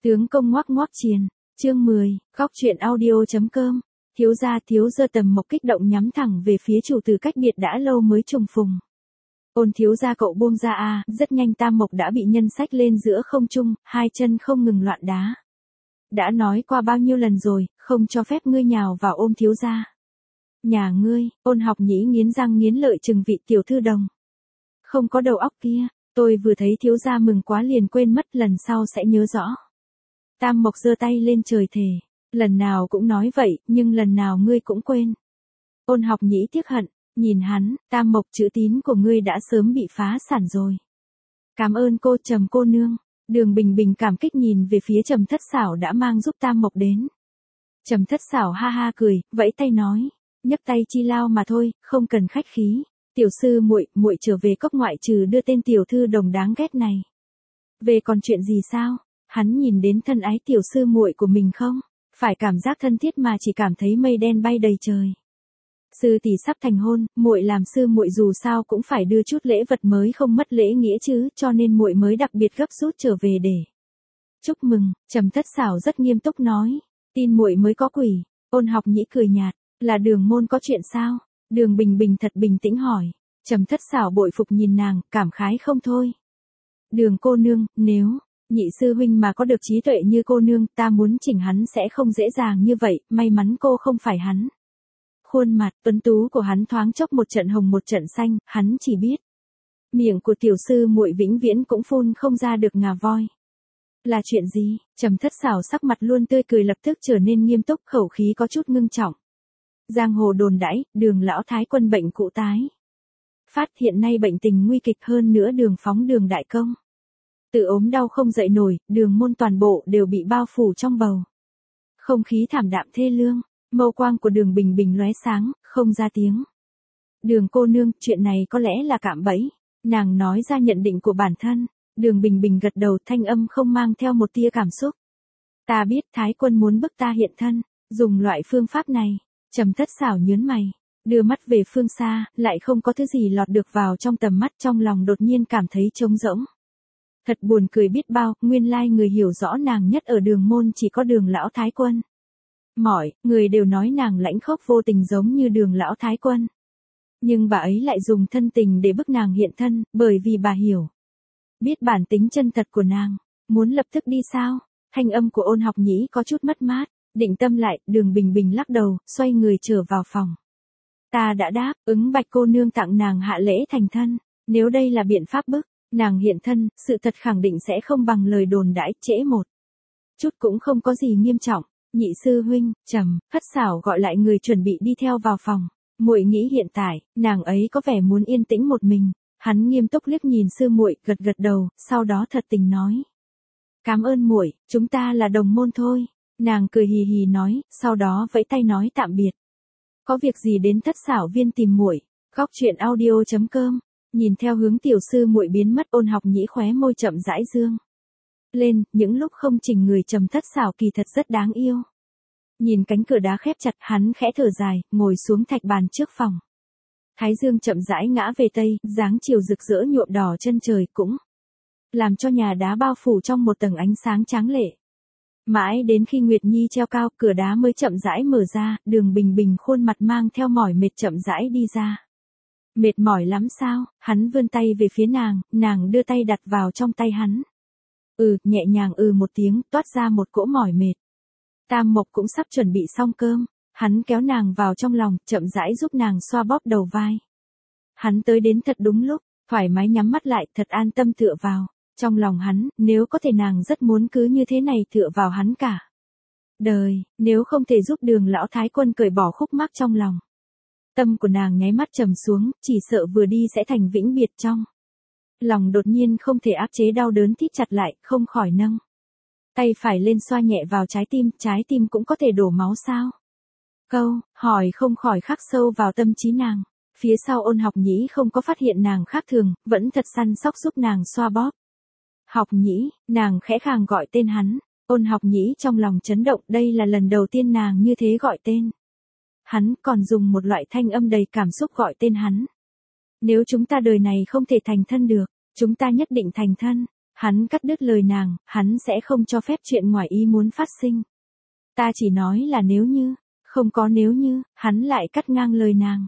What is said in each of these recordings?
Tướng công ngoác ngoác chiền, chương 10, góc truyện audio.com, thiếu gia Tầm Mộc kích động nhắm thẳng về phía chủ tử cách biệt đã lâu mới trùng phùng. Ôn thiếu gia cậu buông ra a, rất nhanh Tam Mộc đã bị nhân sách lên giữa không trung, hai chân không ngừng loạn đá. Đã nói qua bao nhiêu lần rồi, không cho phép ngươi nhào vào ôm thiếu gia. Nhà ngươi, Ôn Học Nhĩ nghiến răng nghiến lợi trừng vị tiểu thư đồng. Không có đầu óc kia, tôi vừa thấy thiếu gia mừng quá liền quên mất, lần sau sẽ nhớ rõ. Tam Mộc giơ tay lên trời thề, lần nào cũng nói vậy, nhưng lần nào ngươi cũng quên. Ôn Học Nhĩ tiếc hận, nhìn hắn, Tam Mộc chữ tín của ngươi đã sớm bị phá sản rồi. Cảm ơn cô Trầm cô nương. Đường Bình Bình cảm kích nhìn về phía Trầm Thất Xảo đã mang giúp Tam Mộc đến. Trầm Thất Xảo ha ha cười, vẫy tay nói, nhấc tay chi lao mà thôi, không cần khách khí. Tiểu sư muội trở về cốc ngoại trừ đưa tên tiểu thư đồng đáng ghét này. Về còn chuyện gì sao? Hắn nhìn đến thân ái tiểu sư muội của mình không? Phải cảm giác thân thiết mà chỉ cảm thấy mây đen bay đầy trời. Sư tỷ sắp thành hôn, muội làm sư muội dù sao cũng phải đưa chút lễ vật mới không mất lễ nghĩa chứ, cho nên muội mới đặc biệt gấp rút trở về để chúc mừng. Trầm Thất Xảo rất nghiêm túc nói, tin muội mới có quỷ. Ôn Học Nhĩ cười nhạt, là Đường môn có chuyện sao? Đường Bình Bình thật bình tĩnh hỏi. Trầm Thất Xảo bội phục nhìn nàng, cảm khái không thôi. Đường cô nương, nếu nhị sư huynh mà có được trí tuệ như cô nương, ta muốn chỉnh hắn sẽ không dễ dàng như vậy, may mắn cô không phải hắn. Khuôn mặt tuấn tú của hắn thoáng chốc một trận hồng một trận xanh, hắn chỉ biết miệng của tiểu sư muội vĩnh viễn cũng phun không ra được ngà voi. Là chuyện gì? Trầm Thất Xảo sắc mặt luôn tươi cười lập tức trở nên nghiêm túc, khẩu khí có chút ngưng trọng. Giang hồ đồn đãi, Đường lão thái quân bệnh cụ tái phát, hiện nay bệnh tình nguy kịch, hơn nữa Đường phóng Đường đại công tự ốm đau không dậy nổi, Đường môn toàn bộ đều bị bao phủ trong bầu không khí thảm đạm thê lương. Mâu quang của Đường Bình Bình lóe sáng, không ra tiếng. Đường cô nương, chuyện này có lẽ là cạm bẫy. Nàng nói ra nhận định của bản thân. Đường Bình Bình gật đầu, thanh âm không mang theo một tia cảm xúc. Ta biết Thái quân muốn bức ta hiện thân, dùng loại phương pháp này. Trầm Thất Xảo nhớn mày, đưa mắt về phương xa, lại không có thứ gì lọt được vào trong tầm mắt, trong lòng đột nhiên cảm thấy trống rỗng. Thật buồn cười biết bao, nguyên lai người hiểu rõ nàng nhất ở Đường môn chỉ có Đường lão thái quân. Mọi người đều nói nàng lãnh khốc vô tình giống như Đường lão thái quân. Nhưng bà ấy lại dùng thân tình để bức nàng hiện thân, bởi vì bà hiểu biết bản tính chân thật của nàng. Muốn lập tức đi sao? Thanh âm của Ôn Học Nhĩ có chút mất mát, định tâm lại, Đường Bình Bình lắc đầu, xoay người trở vào phòng. Ta đã đáp ứng Bạch cô nương tặng nàng hạ lễ thành thân, nếu đây là biện pháp bức nàng hiện thân, sự thật khẳng định sẽ không bằng lời đồn đãi, trễ một chút cũng không có gì nghiêm trọng. Nhị sư huynh, Trầm Thất Xảo gọi lại người chuẩn bị đi theo vào phòng. Muội nghĩ hiện tại, nàng ấy có vẻ muốn yên tĩnh một mình. Hắn nghiêm túc liếc nhìn sư muội, gật gật đầu, sau đó thật tình nói: "Cảm ơn muội, chúng ta là đồng môn thôi." Nàng cười hì hì nói, sau đó vẫy tay nói tạm biệt. Có việc gì đến Thất Xảo viên tìm muội. Góc truyện audio.com. Nhìn theo hướng tiểu sư muội biến mất, Ôn Học Nhĩ khóe môi chậm rãi dương lên, những lúc không chỉnh người Trầm Thất Xảo kỳ thật rất đáng yêu. Nhìn cánh cửa đá khép chặt, hắn khẽ thở dài, ngồi xuống thạch bàn trước phòng. Thái dương chậm rãi ngã về tây, dáng chiều rực rỡ nhuộm đỏ chân trời, cũng làm cho nhà đá bao phủ trong một tầng ánh sáng tráng lệ. Mãi đến khi Nguyệt Nhi treo cao, cửa đá mới chậm rãi mở ra, Đường Bình Bình khuôn mặt mang theo mỏi mệt chậm rãi đi ra. Mệt mỏi lắm sao? Hắn vươn tay về phía nàng đưa tay đặt vào trong tay hắn. Nhẹ nhàng một tiếng, toát ra một cỗ mỏi mệt. Tam Mộc cũng sắp chuẩn bị xong cơm, hắn kéo nàng vào trong lòng, chậm rãi giúp nàng xoa bóp đầu vai. Hắn tới đến thật đúng lúc, thoải mái nhắm mắt lại, thật an tâm tựa vào. Trong lòng hắn, nếu có thể nàng rất muốn cứ như thế này tựa vào hắn cả đời, nếu không thể giúp Đường lão thái quân cởi bỏ khúc mắc trong lòng. Tâm của nàng nháy mắt trầm xuống, chỉ sợ vừa đi sẽ thành vĩnh biệt trong lòng đột nhiên không thể áp chế đau đớn thít chặt lại, không khỏi nâng tay phải lên xoa nhẹ vào trái tim cũng có thể đổ máu sao? Câu hỏi không khỏi khắc sâu vào tâm trí nàng. Phía sau Ôn Học Nhĩ không có phát hiện nàng khác thường, vẫn thật săn sóc giúp nàng xoa bóp. Học Nhĩ, nàng khẽ khàng gọi tên hắn. Ôn Học Nhĩ trong lòng chấn động, đây là lần đầu tiên nàng như thế gọi tên hắn, còn dùng một loại thanh âm đầy cảm xúc gọi tên hắn. Nếu chúng ta đời này không thể thành thân được, chúng ta nhất định thành thân. Hắn cắt đứt lời nàng, hắn sẽ không cho phép chuyện ngoài ý muốn phát sinh. Ta chỉ nói là nếu như, không có nếu như, hắn lại cắt ngang lời nàng.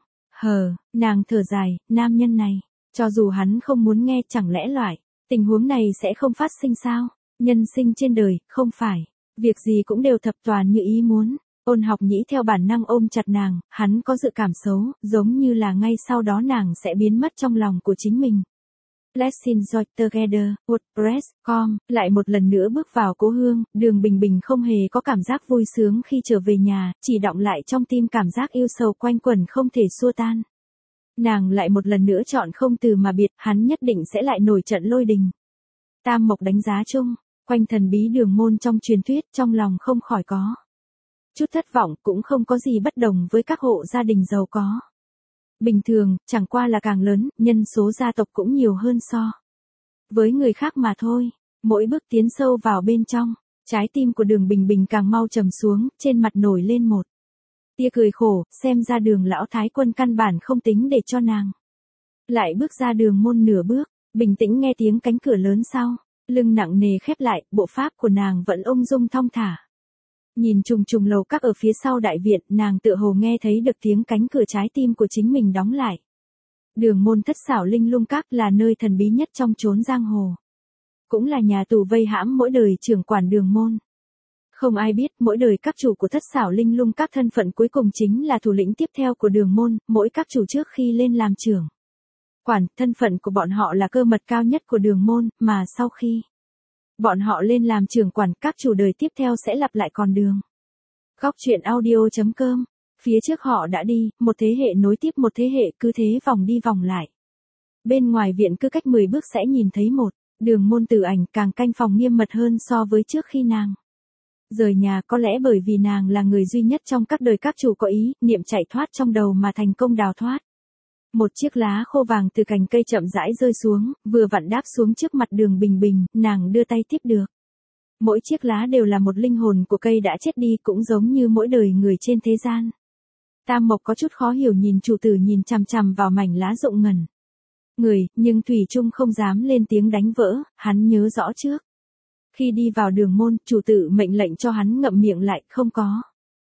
Nàng thở dài, nam nhân này, cho dù hắn không muốn nghe chẳng lẽ loại, tình huống này sẽ không phát sinh sao? Nhân sinh trên đời, không phải, việc gì cũng đều thập toàn như ý muốn. Ôn học nhĩ theo bản năng ôm chặt nàng, hắn có dự cảm xấu, giống như là ngay sau đó nàng sẽ biến mất trong lòng của chính mình. Let's enjoy together, WordPress.com, lại một lần nữa bước vào cố hương, Đường Bình Bình không hề có cảm giác vui sướng khi trở về nhà, chỉ đọng lại trong tim cảm giác yêu sầu quanh quẩn không thể xua tan. Nàng lại một lần nữa chọn không từ mà biệt, hắn nhất định sẽ lại nổi trận lôi đình. Tam Mộc đánh giá chung, quanh thần bí Đường môn trong truyền thuyết, trong lòng không khỏi có chút thất vọng, cũng không có gì bất đồng với các hộ gia đình giàu có. Bình thường, chẳng qua là càng lớn, nhân số gia tộc cũng nhiều hơn so với người khác mà thôi. Mỗi bước tiến sâu vào bên trong, trái tim của Đường Bình Bình càng mau trầm xuống, trên mặt nổi lên một tia cười khổ, xem ra Đường lão thái quân căn bản không tính để cho nàng lại bước ra đường môn nửa bước, bình tĩnh nghe tiếng cánh cửa lớn sau, lưng nặng nề khép lại, bộ pháp của nàng vẫn ung dung thong thả. Nhìn trùng trùng lầu các ở phía sau đại viện, nàng tựa hồ nghe thấy được tiếng cánh cửa trái tim của chính mình đóng lại. Đường môn Thất Xảo Linh Lung Các là nơi thần bí nhất trong chốn giang hồ. Cũng là nhà tù vây hãm mỗi đời trưởng quản đường môn. Không ai biết mỗi đời các chủ của Thất Xảo Linh Lung Các thân phận cuối cùng chính là thủ lĩnh tiếp theo của đường môn, mỗi các chủ trước khi lên làm trưởng quản, thân phận của bọn họ là cơ mật cao nhất của đường môn, mà sau khi bọn họ lên làm trưởng quản, các chủ đời tiếp theo sẽ lặp lại con đường. Góc truyện audio.com, phía trước họ đã đi, một thế hệ nối tiếp một thế hệ, cứ thế vòng đi vòng lại. Bên ngoài viện cứ cách 10 bước sẽ nhìn thấy một Đường môn Tử Ảnh, càng canh phòng nghiêm mật hơn so với trước khi nàng rời nhà, có lẽ bởi vì nàng là người duy nhất trong các đời các chủ có ý niệm chạy thoát trong đầu mà thành công đào thoát. Một chiếc lá khô vàng từ cành cây chậm rãi rơi xuống, vừa vặn đáp xuống trước mặt Đường Bình Bình, nàng đưa tay tiếp được. Mỗi chiếc lá đều là một linh hồn của cây đã chết đi, cũng giống như mỗi đời người trên thế gian. Tam Mộc có chút khó hiểu nhìn chủ tử nhìn chằm chằm vào mảnh lá rụng ngần người, nhưng thủy chung không dám lên tiếng đánh vỡ, hắn nhớ rõ trước khi đi vào đường môn, chủ tử mệnh lệnh cho hắn ngậm miệng lại, không có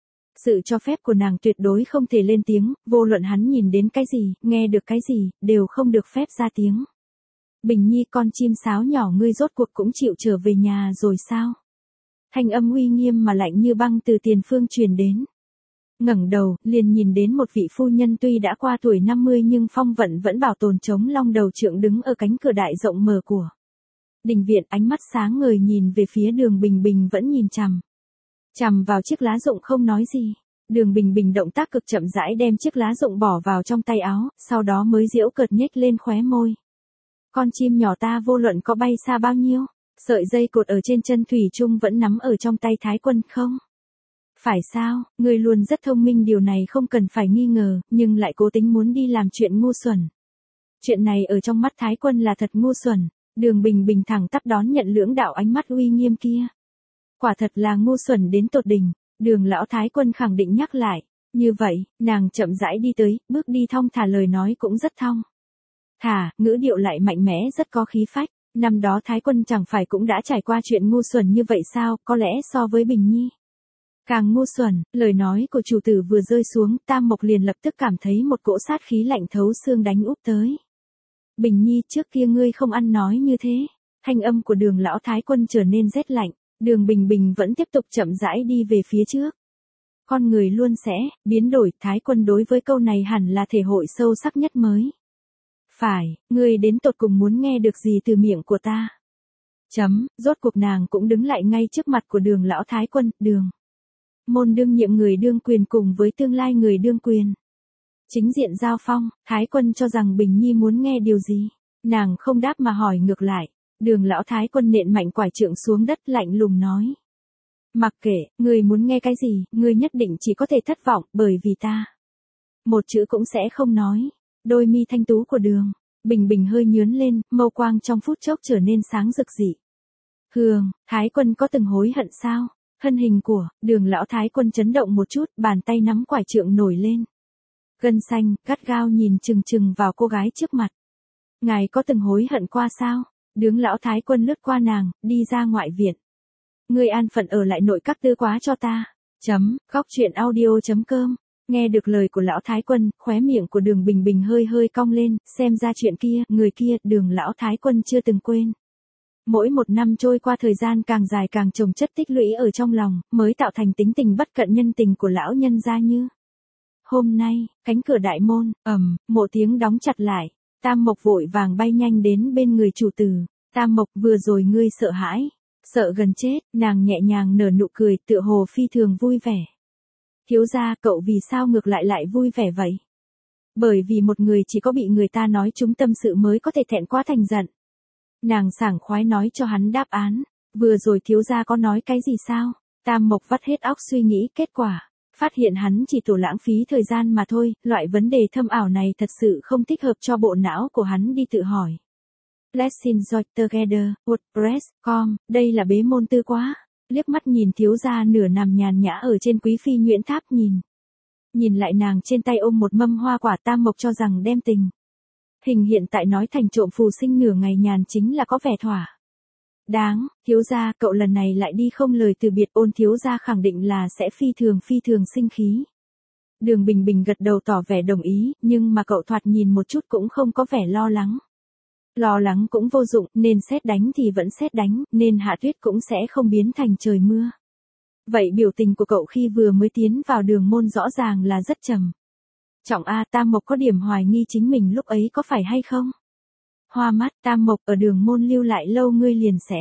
sự cho phép của nàng tuyệt đối không thể lên tiếng, vô luận hắn nhìn đến cái gì, nghe được cái gì, đều không được phép ra tiếng. Bình Nhi, con chim sáo nhỏ ngươi rốt cuộc cũng chịu trở về nhà rồi sao? Thanh âm uy nghiêm mà lạnh như băng từ tiền phương truyền đến. Ngẩng đầu, liền nhìn đến một vị phu nhân tuy đã qua tuổi 50 nhưng phong vận vẫn bảo tồn chống long đầu trượng đứng ở cánh cửa đại rộng mở của đình viện, ánh mắt sáng ngời nhìn về phía Đường Bình Bình, vẫn nhìn chằm vào chiếc lá rụng không nói gì. Đường Bình Bình động tác cực chậm rãi đem chiếc lá rụng bỏ vào trong tay áo, sau đó mới giễu cợt nhếch lên khóe môi. Con chim nhỏ ta vô luận có bay xa bao nhiêu, sợi dây cột ở trên chân thủy chung vẫn nắm ở trong tay thái quân không? Phải sao, ngươi luôn rất thông minh, điều này không cần phải nghi ngờ, nhưng lại cố tính muốn đi làm chuyện ngu xuẩn. Chuyện này ở trong mắt thái quân là thật ngu xuẩn. Đường Bình Bình thẳng tắp đón nhận lưỡng đạo ánh mắt uy nghiêm kia. Quả thật là ngu xuẩn đến tột đỉnh. Đường lão thái quân khẳng định nhắc lại. Như vậy, nàng chậm rãi đi tới, bước đi thong thả, lời nói cũng rất thong thả, ngữ điệu lại mạnh mẽ, rất có khí phách. Năm đó thái quân chẳng phải cũng đã trải qua chuyện ngu xuẩn như vậy sao, có lẽ so với Bình Nhi càng ngu xuẩn. Lời nói của chủ tử vừa rơi xuống, Tam Mộc liền lập tức cảm thấy một cỗ sát khí lạnh thấu xương đánh úp tới. Bình Nhi, trước kia ngươi không ăn nói như thế. Thanh âm của Đường lão thái quân trở nên rét lạnh. Đường Bình Bình vẫn tiếp tục chậm rãi đi về phía trước. Con người luôn sẽ biến đổi, thái quân đối với câu này hẳn là thể hội sâu sắc nhất mới. Phải, ngươi đến tột cùng muốn nghe được gì từ miệng của ta? Rốt cuộc nàng cũng đứng lại ngay trước mặt của Đường lão thái quân, Đường môn đương nhiệm người đương quyền cùng với tương lai người đương quyền. Chính diện giao phong, thái quân cho rằng Bình Nhi muốn nghe điều gì. Nàng không đáp mà hỏi ngược lại. Đường lão thái quân nện mạnh quải trượng xuống đất, lạnh lùng nói. Mặc kệ, ngươi muốn nghe cái gì, ngươi nhất định chỉ có thể thất vọng, bởi vì ta một chữ cũng sẽ không nói. Đôi mi thanh tú của Đường Bình Bình hơi nhướn lên, mâu quang trong phút chốc trở nên sáng rực dị thường. Thái quân có từng hối hận sao? Thân hình của Đường lão thái quân chấn động một chút, bàn tay nắm quải trượng nổi lên. Gân xanh, gắt gao nhìn chừng chừng vào cô gái trước mặt. Ngài có từng hối hận qua sao? Đứng lão thái quân lướt qua nàng, đi ra ngoại viện. Ngươi an phận ở lại nội các tư quá cho ta. Góc truyện audio.com. Nghe được lời của lão thái quân, khóe miệng của Đường Bình Bình hơi hơi cong lên, xem ra chuyện kia, người kia, Đường lão thái quân chưa từng quên. Mỗi một năm trôi qua thời gian càng dài càng chồng chất tích lũy ở trong lòng, mới tạo thành tính tình bất cận nhân tình của lão nhân gia như. Hôm nay, cánh cửa đại môn, một tiếng đóng chặt lại, Tam Mộc vội vàng bay nhanh đến bên người chủ tử. Tam Mộc, vừa rồi ngươi sợ hãi, sợ gần chết, nàng nhẹ nhàng nở nụ cười tựa hồ phi thường vui vẻ. Thiếu gia, cậu vì sao ngược lại vui vẻ vậy? Bởi vì một người chỉ có bị người ta nói trúng tâm sự mới có thể thẹn quá thành giận. Nàng sảng khoái nói cho hắn đáp án, vừa rồi thiếu gia có nói cái gì sao? Tam Mộc vắt hết óc suy nghĩ kết quả. Phát hiện hắn chỉ tổ lãng phí thời gian mà thôi, loại vấn đề thâm ảo này thật sự không thích hợp cho bộ não của hắn đi tự hỏi. Let's enjoy together, WordPress.com, đây là bế môn tư quá. Liếc mắt nhìn thiếu gia nửa nằm nhàn nhã ở trên quý phi nhuyễn tháp nhìn lại nàng trên tay ôm một mâm hoa quả. Tam Mộc cho rằng đem tình hình hiện tại nói thành trộm phù sinh nửa ngày nhàn chính là có vẻ thỏa đáng. Thiếu gia, cậu lần này lại đi không lời từ biệt. Ôn thiếu gia khẳng định là sẽ phi thường sinh khí. Đường Bình Bình gật đầu tỏ vẻ đồng ý, nhưng mà cậu thoạt nhìn một chút cũng không có vẻ lo lắng. Lo lắng cũng vô dụng, nên sét đánh thì vẫn sét đánh, nên hạ tuyết cũng sẽ không biến thành trời mưa. Vậy biểu tình của cậu khi vừa mới tiến vào đường môn rõ ràng là rất trầm trọng a. Tam Mộc có điểm hoài nghi chính mình lúc ấy có phải hay không. Hoa mắt. Tam Mộc, ở đường môn lưu lại lâu ngươi liền sẽ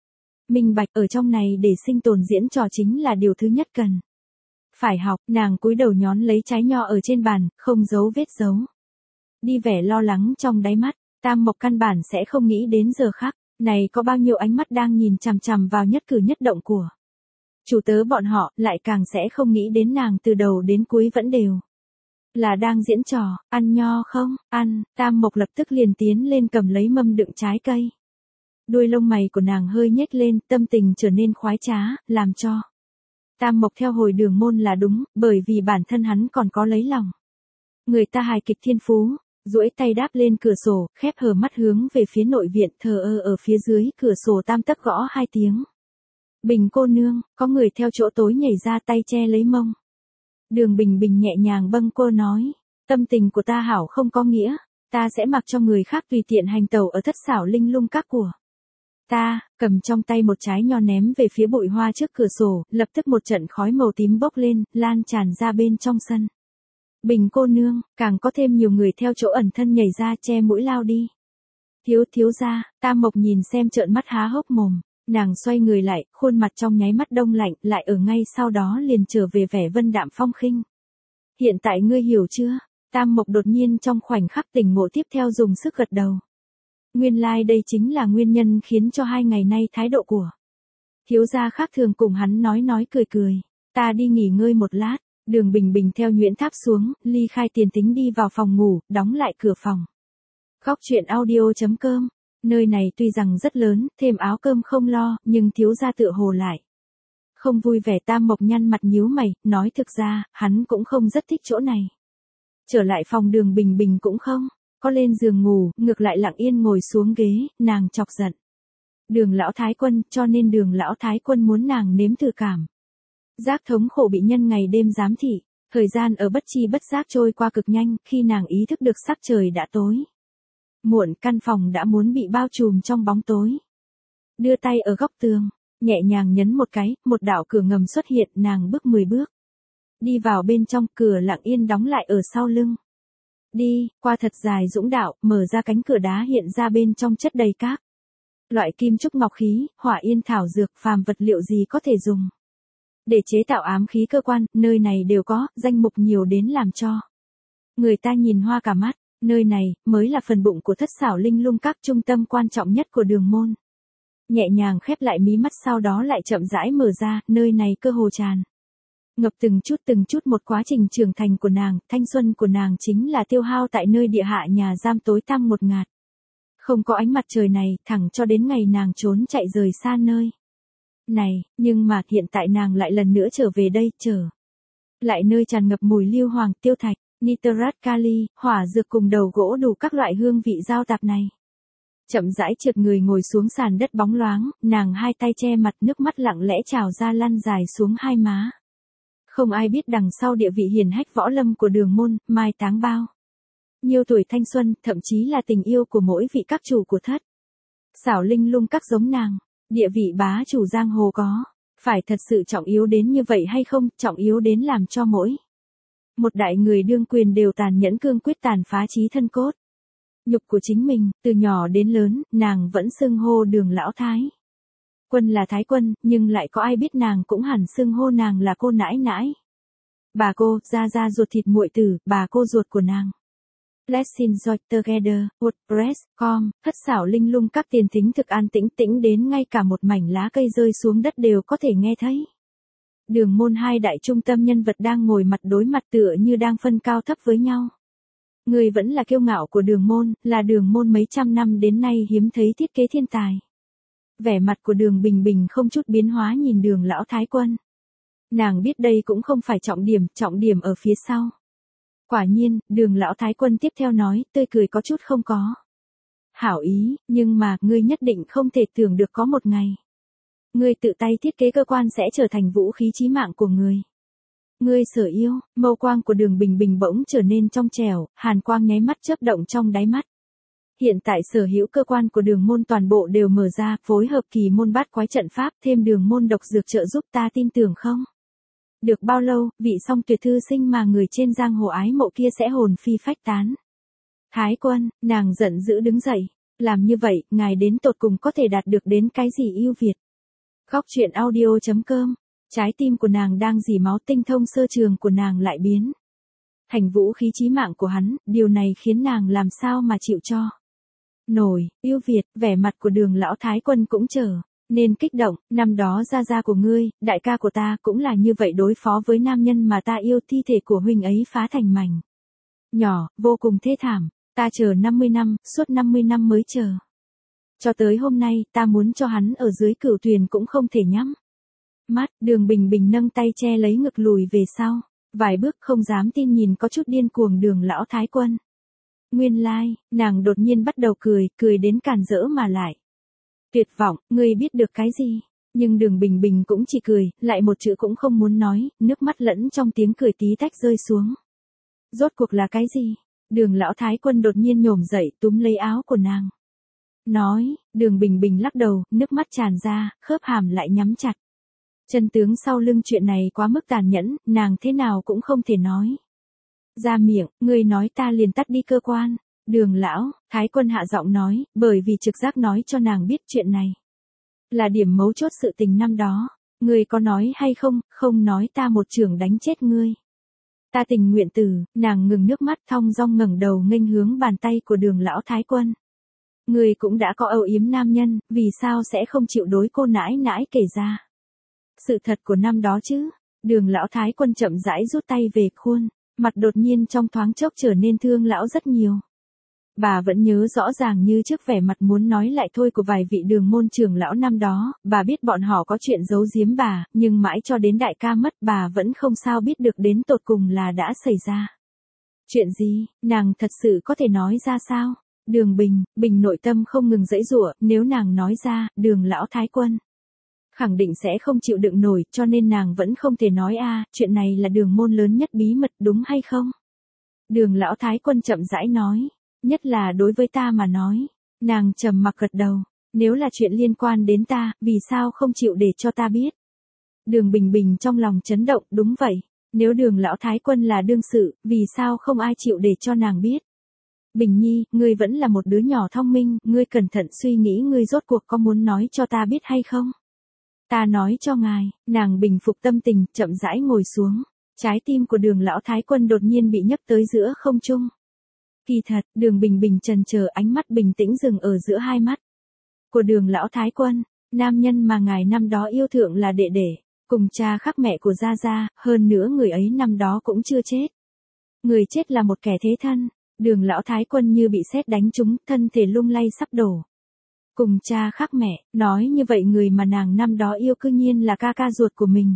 minh bạch, ở trong này để sinh tồn diễn trò chính là điều thứ nhất cần phải học. Nàng cúi đầu nhón lấy trái nho ở trên bàn, không giấu vết dấu đi vẻ lo lắng trong đáy mắt. Tam Mộc căn bản sẽ không nghĩ đến giờ khắc này có bao nhiêu ánh mắt đang nhìn chằm chằm vào nhất cử nhất động của chủ tớ bọn họ, lại càng sẽ không nghĩ đến nàng từ đầu đến cuối vẫn đều là đang diễn trò. Ăn nho không? Ăn. Tam Mộc lập tức liền tiến lên cầm lấy mâm đựng trái cây. Đuôi lông mày của nàng hơi nhếch lên, tâm tình trở nên khoái trá, làm cho Tam Mộc theo hồi đường môn là đúng, bởi vì bản thân hắn còn có lấy lòng người ta hài kịch thiên phú. Duỗi tay đáp lên cửa sổ, khép hờ mắt hướng về phía nội viện, thờ ơ ở phía dưới cửa sổ tam tấc gõ 2 tiếng. Bình cô nương, có người theo chỗ tối nhảy ra tay che lấy mông. Đường Bình Bình nhẹ nhàng bâng quơ nói, tâm tình của ta hảo không có nghĩa, ta sẽ mặc cho người khác tùy tiện hành tẩu ở thất xảo linh lung các của ta. Cầm trong tay một trái nho ném về phía bụi hoa trước cửa sổ, lập tức một trận khói màu tím bốc lên, lan tràn ra bên trong sân. Bình cô nương, càng có thêm nhiều người theo chỗ ẩn thân nhảy ra che mũi lao đi. Thiếu gia. Tam Mộc nhìn xem trợn mắt há hốc mồm. Nàng xoay người lại, khuôn mặt trong nháy mắt đông lạnh, lại ở ngay sau đó liền trở về vẻ vân đạm phong khinh. Hiện tại ngươi hiểu chưa? Tam Mộc đột nhiên trong khoảnh khắc tỉnh ngộ, tiếp theo dùng sức gật đầu. Nguyên lai đây chính là nguyên nhân khiến cho 2 ngày nay thái độ của thiếu gia khác thường, cùng hắn nói cười. Ta đi nghỉ ngơi một lát. Đường Bình Bình theo nhuyễn tháp xuống, ly khai Tiền Tính đi vào phòng ngủ, đóng lại cửa phòng. Góc truyện audio.com. Nơi này tuy rằng rất lớn, thêm áo cơm không lo, nhưng thiếu gia tựa hồ lại không vui vẻ. Tam Mộc nhăn mặt nhíu mày, nói thực ra, hắn cũng không rất thích chỗ này. Trở lại phòng Đường Bình Bình cũng không có lên giường ngủ, ngược lại lặng yên ngồi xuống ghế, nàng chọc giận Đường lão thái quân, cho nên Đường lão thái quân muốn nàng nếm thử cảm giác thống khổ bị nhân ngày đêm giám thị. Thời gian ở bất chi bất giác trôi qua cực nhanh, khi nàng ý thức được sắc trời đã tối muộn, căn phòng đã muốn bị bao trùm trong bóng tối. Đưa tay ở góc tường, nhẹ nhàng nhấn một cái, một đạo cửa ngầm xuất hiện, nàng bước 10 bước. Đi vào bên trong, cửa lặng yên đóng lại ở sau lưng. Đi, qua thật dài dũng đạo, mở ra cánh cửa đá, hiện ra bên trong chất đầy các loại kim trúc ngọc khí, hỏa yên thảo dược, phàm vật liệu gì có thể dùng để chế tạo ám khí cơ quan, nơi này đều có, danh mục nhiều đến làm cho người ta nhìn hoa cả mắt. Nơi này mới là phần bụng của thất xảo linh lung các, trung tâm quan trọng nhất của đường môn. Nhẹ nhàng khép lại mí mắt, sau đó lại chậm rãi mở ra, nơi này cơ hồ tràn ngập từng chút một quá trình trưởng thành của nàng. Thanh xuân của nàng chính là tiêu hao tại nơi địa hạ nhà giam tối tăm ngột ngạt, không có ánh mặt trời này, thẳng cho đến ngày nàng trốn chạy rời xa nơi này. Nhưng mà hiện tại nàng lại lần nữa trở về đây, trở lại nơi tràn ngập mùi lưu hoàng, tiêu thạch, nitrat kali, hỏa dược cùng đầu gỗ đủ các loại hương vị giao tạp này. Chậm rãi trượt người ngồi xuống sàn đất bóng loáng, nàng hai tay che mặt, nước mắt lặng lẽ trào ra lăn dài xuống hai má. Không ai biết đằng sau địa vị hiển hách võ lâm của Đường môn, mai táng bao nhiêu tuổi thanh xuân, thậm chí là tình yêu của mỗi vị các chủ của thất. Xảo linh lung các giống nàng, địa vị bá chủ giang hồ có, phải thật sự trọng yếu đến như vậy hay không, trọng yếu đến làm cho mỗi một đại người đương quyền đều tàn nhẫn cương quyết tàn phá chí thân cốt. Nhục của chính mình, từ nhỏ đến lớn, nàng vẫn xưng hô Đường lão thái quân là thái quân, nhưng lại có ai biết nàng cũng hẳn xưng hô nàng là cô nãi nãi. Bà cô, gia ruột thịt muội tử, bà cô ruột của nàng. Let's enjoy together, WordPress.com, thất xảo linh lung các tiền thính thực an tĩnh tĩnh đến ngay cả một mảnh lá cây rơi xuống đất đều có thể nghe thấy. Đường môn hai đại trung tâm nhân vật đang ngồi mặt đối mặt tựa như đang phân cao thấp với nhau. Người vẫn là kiêu ngạo của Đường môn, là Đường môn mấy trăm năm đến nay hiếm thấy thiết kế thiên tài. Vẻ mặt của Đường Bình Bình không chút biến hóa nhìn Đường lão thái quân. Nàng biết đây cũng không phải trọng điểm ở phía sau. Quả nhiên, Đường lão thái quân tiếp theo nói, tươi cười có chút không có hảo ý, nhưng mà, ngươi nhất định không thể tưởng được có một ngày. Ngươi tự tay thiết kế cơ quan sẽ trở thành vũ khí chí mạng của người. Ngươi sở yêu, mâu quang của Đường Bình Bình bỗng trở nên trong trẻo, hàn quang nháy mắt chớp động trong đáy mắt. Hiện tại sở hữu cơ quan của Đường môn toàn bộ đều mở ra, phối hợp kỳ môn bát quái trận pháp, thêm Đường môn độc dược trợ giúp, ta tin tưởng không? Được bao lâu, vị song tuyệt thư sinh mà người trên giang hồ ái mộ kia sẽ hồn phi phách tán. Thái quân, nàng giận dữ đứng dậy. Làm như vậy, ngài đến tột cùng có thể đạt được đến cái gì yêu Việt? Góc truyện audio.com. Trái tim của nàng đang dỉ máu, tinh thông sơ trường của nàng lại biến thành vũ khí chí mạng của hắn, điều này khiến nàng làm sao mà chịu cho nổi. Yêu Việt, vẻ mặt của Đường lão thái quân cũng trở nên kích động. Năm đó gia của ngươi, đại ca của ta cũng là như vậy đối phó với nam nhân mà ta yêu, thi thể của huynh ấy phá thành mảnh nhỏ, vô cùng thê thảm. Ta chờ 50 năm, suốt 50 năm mới chờ. Cho tới hôm nay, ta muốn cho hắn ở dưới cửu tuyền cũng không thể nhắm mắt. Đường Bình Bình nâng tay che lấy ngực lùi về sau vài bước, không dám tin nhìn có chút điên cuồng Đường lão thái quân. Nguyên lai, nàng đột nhiên bắt đầu cười đến càn rỡ mà lại tuyệt vọng. Ngươi biết được cái gì? Nhưng Đường Bình Bình cũng chỉ cười, lại một chữ cũng không muốn nói, nước mắt lẫn trong tiếng cười tí tách rơi xuống. Rốt cuộc là cái gì? Đường lão thái quân đột nhiên nhổm dậy, túm lấy áo của nàng. Nói, Đường Bình Bình lắc đầu, nước mắt tràn ra, khớp hàm lại nhắm chặt. Chân tướng sau lưng chuyện này quá mức tàn nhẫn, nàng thế nào cũng không thể nói ra miệng. Ngươi nói ta liền tắt đi cơ quan. Đường lão thái quân hạ giọng nói, bởi vì trực giác nói cho nàng biết chuyện này là điểm mấu chốt sự tình năm đó. Ngươi có nói hay không, không nói ta một chưởng đánh chết ngươi. Ta tình nguyện tử. Nàng ngừng nước mắt, thong dong ngẩng đầu nghênh hướng bàn tay của Đường lão thái quân. Ngươi cũng đã có âu yếm nam nhân, vì sao sẽ không chịu đối cô nãi nãi kể ra sự thật của năm đó chứ? Đường lão thái quân chậm rãi rút tay về khuôn, mặt đột nhiên trong thoáng chốc trở nên thương lão rất nhiều. Bà vẫn nhớ rõ ràng như trước vẻ mặt muốn nói lại thôi của vài vị Đường môn trưởng lão năm đó, bà biết bọn họ có chuyện giấu giếm bà, nhưng mãi cho đến đại ca mất bà vẫn không sao biết được đến tột cùng là đã xảy ra chuyện gì. Nàng thật sự có thể nói ra sao? Đường Bình nội tâm không ngừng giãy giụa, nếu nàng nói ra, Đường lão thái quân khẳng định sẽ không chịu đựng nổi, cho nên nàng vẫn không thể nói chuyện này là Đường môn lớn nhất bí mật, đúng hay không? Đường lão thái quân chậm rãi nói, nhất là đối với ta mà nói. Nàng trầm mặc gật đầu, nếu là chuyện liên quan đến ta, vì sao không chịu để cho ta biết? Đường Bình Bình trong lòng chấn động, đúng vậy, nếu Đường lão thái quân là đương sự, vì sao không ai chịu để cho nàng biết? Bình Nhi, ngươi vẫn là một đứa nhỏ thông minh, ngươi cẩn thận suy nghĩ ngươi rốt cuộc có muốn nói cho ta biết hay không? Ta nói cho ngài. Nàng bình phục tâm tình, chậm rãi ngồi xuống. Trái tim của Đường lão thái quân đột nhiên bị nhấc tới giữa không trung. Kỳ thật, Đường Bình Bình trần chờ, ánh mắt bình tĩnh dừng ở giữa hai mắt của Đường lão thái quân. Nam nhân mà ngài năm đó yêu thượng là đệ đệ, cùng cha khác mẹ của Gia, hơn nữa người ấy năm đó cũng chưa chết. Người chết là một kẻ thế thân. Đường lão thái quân như bị sét đánh trúng, thân thể lung lay sắp đổ. Cùng cha khác mẹ, nói như vậy người mà nàng năm đó yêu cư nhiên là ca ca ruột của mình.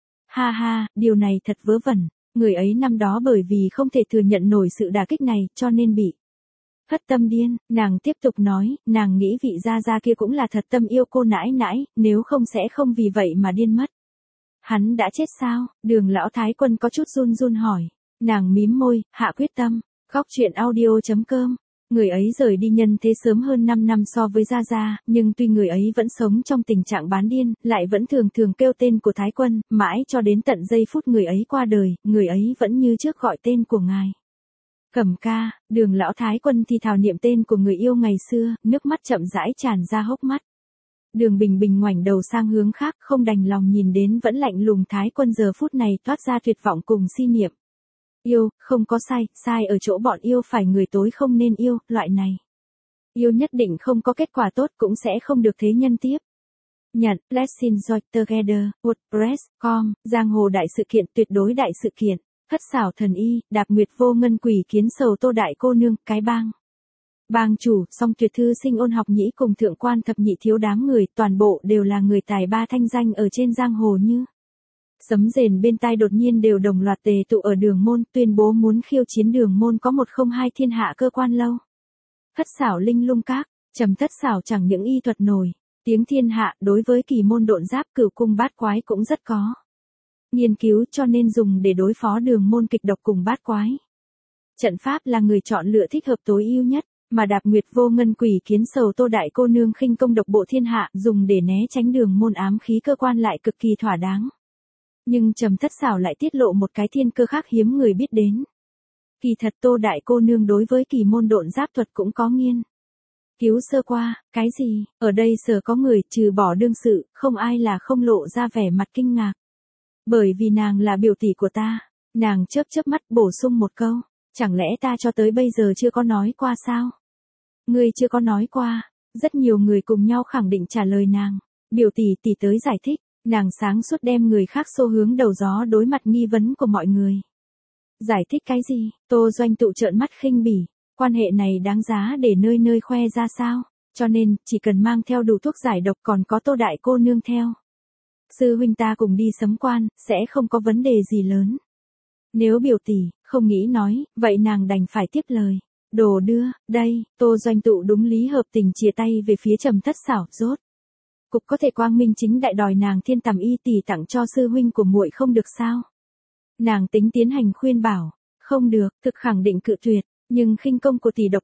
Ha ha, điều này thật vớ vẩn. Người ấy năm đó bởi vì không thể thừa nhận nổi sự đả kích này, cho nên bị Thất tâm điên, nàng tiếp tục nói, nàng nghĩ vị gia gia kia cũng là thật tâm yêu cô nãi nãi, nếu không sẽ không vì vậy mà điên mất. Hắn đã chết sao? Đường lão thái quân có chút run run hỏi. Nàng mím môi, hạ quyết tâm. Góc truyện audio.com. Người ấy rời đi nhân thế sớm hơn 5 năm so với Gia Gia, nhưng tuy người ấy vẫn sống trong tình trạng bán điên, lại vẫn thường thường kêu tên của Thái Quân, mãi cho đến tận giây phút người ấy qua đời, người ấy vẫn như trước gọi tên của ngài. Cẩm ca, Đường lão Thái Quân thì thào niệm tên của người yêu ngày xưa, nước mắt chậm rãi tràn ra hốc mắt. Đường Bình Bình ngoảnh đầu sang hướng khác, không đành lòng nhìn đến vẫn lạnh lùng Thái Quân giờ phút này toát ra tuyệt vọng cùng si niệm. Yêu, không có sai, sai ở chỗ bọn yêu phải người tối không nên yêu, loại này. Yêu nhất định không có kết quả tốt cũng sẽ không được thế nhân tiếp. Nhận, Let's Enjoy Together, WordPress.com, giang hồ đại sự kiện tuyệt đối đại sự kiện, thất xảo thần y, đạp nguyệt vô ngân quỷ kiến sầu Tô đại cô nương, cái bang. Bang chủ, song tuyệt thư sinh Ôn Học Nhĩ cùng thượng quan thập nhị thiếu đám người, toàn bộ đều là người tài ba thanh danh ở trên giang hồ như. Sấm rền bên tai đột nhiên đều đồng loạt tề tụ ở Đường Môn, tuyên bố muốn khiêu chiến Đường Môn có 102 thiên hạ cơ quan lâu. Thất xảo linh lung các, trầm thất xảo chẳng những y thuật nổi, tiếng thiên hạ đối với kỳ môn độn giáp cửu cung bát quái cũng rất có. Nghiên cứu cho nên dùng để đối phó Đường Môn kịch độc cùng bát quái. Trận pháp là người chọn lựa thích hợp tối ưu nhất, mà đạp nguyệt vô ngân quỷ kiến sầu Tô đại cô nương khinh công độc bộ thiên hạ dùng để né tránh Đường Môn ám khí cơ quan lại cực kỳ thỏa đáng. Nhưng trầm thất xảo lại tiết lộ một cái thiên cơ khác hiếm người biết đến. Kỳ thật Tô đại cô nương đối với kỳ môn độn giáp thuật cũng có nghiên cứu sơ qua, cái gì, ở đây sở có người trừ bỏ đương sự, không ai là không lộ ra vẻ mặt kinh ngạc. Bởi vì nàng là biểu tỷ của ta, nàng chớp chớp mắt bổ sung một câu, chẳng lẽ ta cho tới bây giờ chưa có nói qua sao? Ngươi chưa có nói qua, rất nhiều người cùng nhau khẳng định trả lời nàng, biểu tỷ tỷ tới giải thích. Nàng sáng suốt đem người khác xô hướng đầu gió đối mặt nghi vấn của mọi người. Giải thích cái gì? Tô Doanh Tụ trợn mắt khinh bỉ, quan hệ này đáng giá để nơi nơi khoe ra sao? Cho nên, chỉ cần mang theo đủ thuốc giải độc còn có Tô đại cô nương theo. Sư huynh ta cùng đi sấm quan, sẽ không có vấn đề gì lớn. Nếu biểu tỷ, không nghĩ nói, vậy nàng đành phải tiếp lời. Đồ đưa, đây, Tô Doanh Tụ đúng lý hợp tình chia tay về phía trầm thất xảo, rốt. Cục có thể quang minh chính đại đòi nàng thiên tầm y tỷ tặng cho sư huynh của muội không được sao? Nàng tính tiến hành khuyên bảo, không được, thực khẳng định cự tuyệt, nhưng khinh công của tỷ độc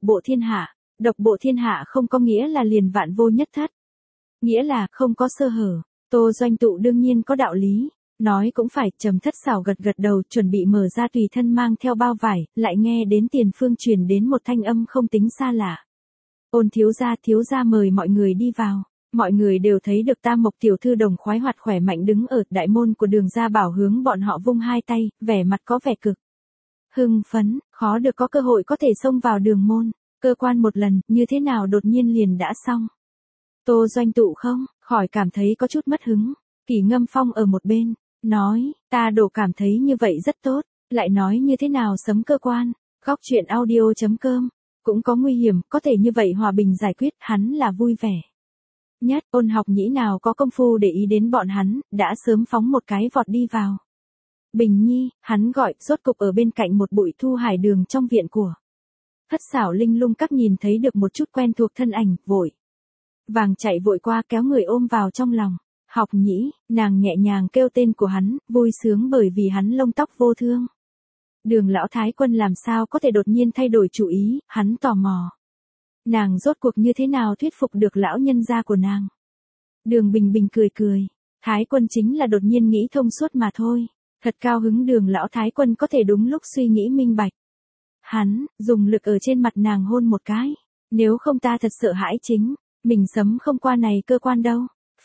bộ thiên hạ không có nghĩa là liền vạn vô nhất thất. Nghĩa là không có sơ hở, Tô Doanh Tụ đương nhiên có đạo lý, nói cũng phải, trầm thất xảo gật gật đầu chuẩn bị mở ra tùy thân mang theo bao vải, lại nghe đến tiền phương truyền đến một thanh âm không tính xa lạ. Ôn thiếu gia mời mọi người đi vào. Mọi người đều thấy được Tam Mộc tiểu thư đồng khoái hoạt khỏe mạnh đứng ở đại môn của Đường gia bảo hướng bọn họ vung hai tay, vẻ mặt có vẻ cực hưng phấn, khó được có cơ hội có thể xông vào Đường môn, cơ quan một lần, như thế nào đột nhiên liền đã xong. Tô Doanh Tụ không, khỏi cảm thấy có chút mất hứng, Kỷ Ngâm Phong ở một bên, nói, ta đổ cảm thấy như vậy rất tốt, lại nói như thế nào sấm cơ quan, góc truyện audio.com, cũng có nguy hiểm, có thể như vậy hòa bình giải quyết, hắn là vui vẻ. Nhất, Ôn Học Nhĩ nào có công phu để ý đến bọn hắn, đã sớm phóng một cái vọt đi vào. Bình Nhi, hắn gọi, rốt cục ở bên cạnh một bụi thu hải đường trong viện của. Thất xảo linh lung các nhìn thấy được một chút quen thuộc thân ảnh, vội. Vàng chạy vội qua kéo người ôm vào trong lòng. Học Nhĩ, nàng nhẹ nhàng kêu tên của hắn, vui sướng bởi vì hắn lông tóc vô thương. Đường lão thái quân làm sao có thể đột nhiên thay đổi chủ ý, hắn tò mò. Nàng rốt cuộc như thế nào thuyết phục được lão nhân gia của nàng. Đường Bình Bình cười cười. Thái quân chính là đột nhiên nghĩ thông suốt mà thôi. Thật cao hứng Đường lão thái quân có thể đúng lúc suy nghĩ minh bạch. Hắn, dùng lực ở trên mặt nàng hôn một cái. Nếu không ta thật sợ hãi chính. Mình sấm không qua này cơ quan đâu.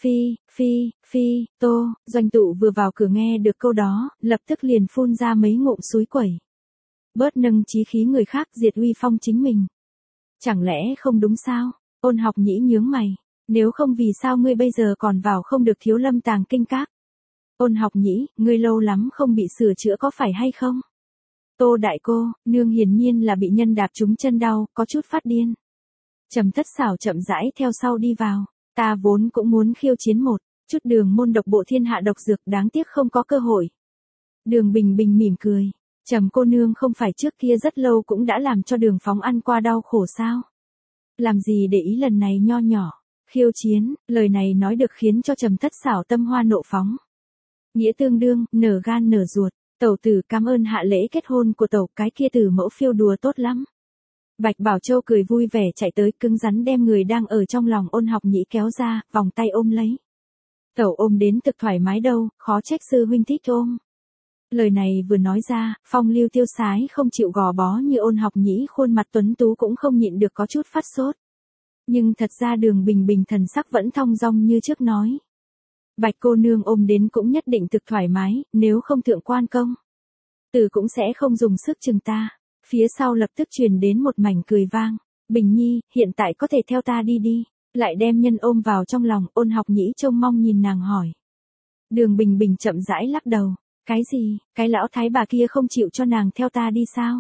Tô, Doanh Tụ vừa vào cửa nghe được câu đó, lập tức liền phun ra mấy ngụm suối quẩy. Bớt nâng chí khí người khác diệt uy phong chính mình. Chẳng lẽ không đúng sao? Ôn Học Nhĩ nhướng mày. Nếu không vì sao ngươi bây giờ còn vào không được Thiếu Lâm Tàng Kinh Các? Ôn Học Nhĩ, ngươi lâu lắm không bị sửa chữa có phải hay không? Tô đại cô, nương hiển nhiên là bị nhân đạp trúng chân đau, có chút phát điên. Trầm thất xảo chậm rãi theo sau đi vào. Ta vốn cũng muốn khiêu chiến một chút Đường môn độc bộ thiên hạ độc dược, đáng tiếc không có cơ hội. Đường Bình Bình mỉm cười. Trầm cô nương không phải trước kia rất lâu cũng đã làm cho Đường Phóng ăn qua đau khổ sao? Làm gì để ý lần này nho nhỏ, khiêu chiến, lời này nói được khiến cho Trầm Thất Xảo tâm hoa nộ phóng. Nghĩa tương đương, nở gan nở ruột, tẩu tử cảm ơn hạ lễ kết hôn của tẩu, cái kia tử mẫu phiêu đùa tốt lắm. Bạch Bảo Châu cười vui vẻ chạy tới cứng rắn đem người đang ở trong lòng Ôn Học Nhĩ kéo ra, vòng tay ôm lấy. Tẩu ôm đến thực thoải mái đâu, khó trách sư huynh thích ôm. Lời này vừa nói ra, phong lưu tiêu sái không chịu gò bó như Ôn Học Nhĩ khuôn mặt tuấn tú cũng không nhịn được có chút phát sốt. Nhưng thật ra Đường Bình Bình thần sắc vẫn thong dong như trước nói. Bạch cô nương ôm đến cũng nhất định thực thoải mái, nếu không thượng quan công. Tử cũng sẽ không dùng sức chừng ta. Phía sau lập tức truyền đến một mảnh cười vang. Bình Nhi, hiện tại có thể theo ta đi đi. Lại đem nhân ôm vào trong lòng, Ôn Học Nhĩ trông mong nhìn nàng hỏi. Đường Bình Bình chậm rãi lắc đầu. Cái gì, cái lão thái bà kia không chịu cho nàng theo ta đi sao?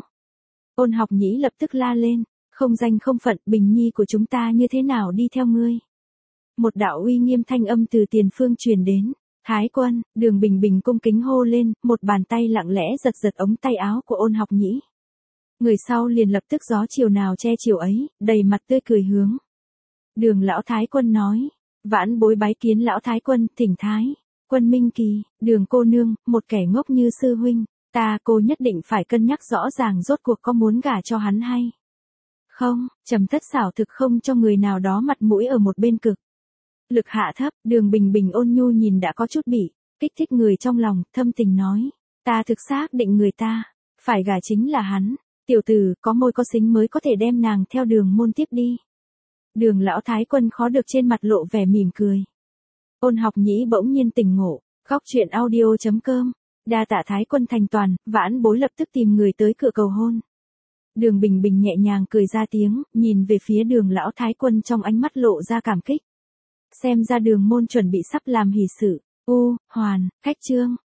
Ôn Học Nhĩ lập tức la lên. Không danh không phận, Bình Nhi của chúng ta như thế nào đi theo ngươi? Một đạo uy nghiêm thanh âm từ tiền phương truyền đến. Thái quân, Đường Bình Bình cung kính hô lên, một bàn tay lặng lẽ giật giật ống tay áo của Ôn Học Nhĩ. Người sau liền lập tức gió chiều nào che chiều ấy, đầy mặt tươi cười hướng. Đường lão thái quân nói, vãn bối bái kiến lão thái quân, thỉnh thái. Quân Minh Kỳ, Đường cô nương, một kẻ ngốc như sư huynh, cô nhất định phải cân nhắc rõ ràng rốt cuộc có muốn gả cho hắn hay. Không, Trầm Thất Xảo thực không cho người nào đó mặt mũi ở một bên cực. Lực hạ thấp, Đường Bình Bình ôn nhu nhìn đã có chút bị kích thích người trong lòng, thâm tình nói, ta thực xác định người ta phải gả chính là hắn. Tiểu tử, có môi có xính mới có thể đem nàng theo Đường môn tiếp đi. Đường lão thái quân khó được trên mặt lộ vẻ mỉm cười. Ôn Học Nhĩ bỗng nhiên tỉnh ngộ, góc chuyện audio.com, đa tạ thái quân thành toàn, vãn bối lập tức tìm người tới cửa cầu hôn. Đường Bình Bình nhẹ nhàng cười ra tiếng, nhìn về phía Đường lão thái quân trong ánh mắt lộ ra cảm kích. Xem ra Đường môn chuẩn bị sắp làm hỷ sự. Hoàn, khách trương,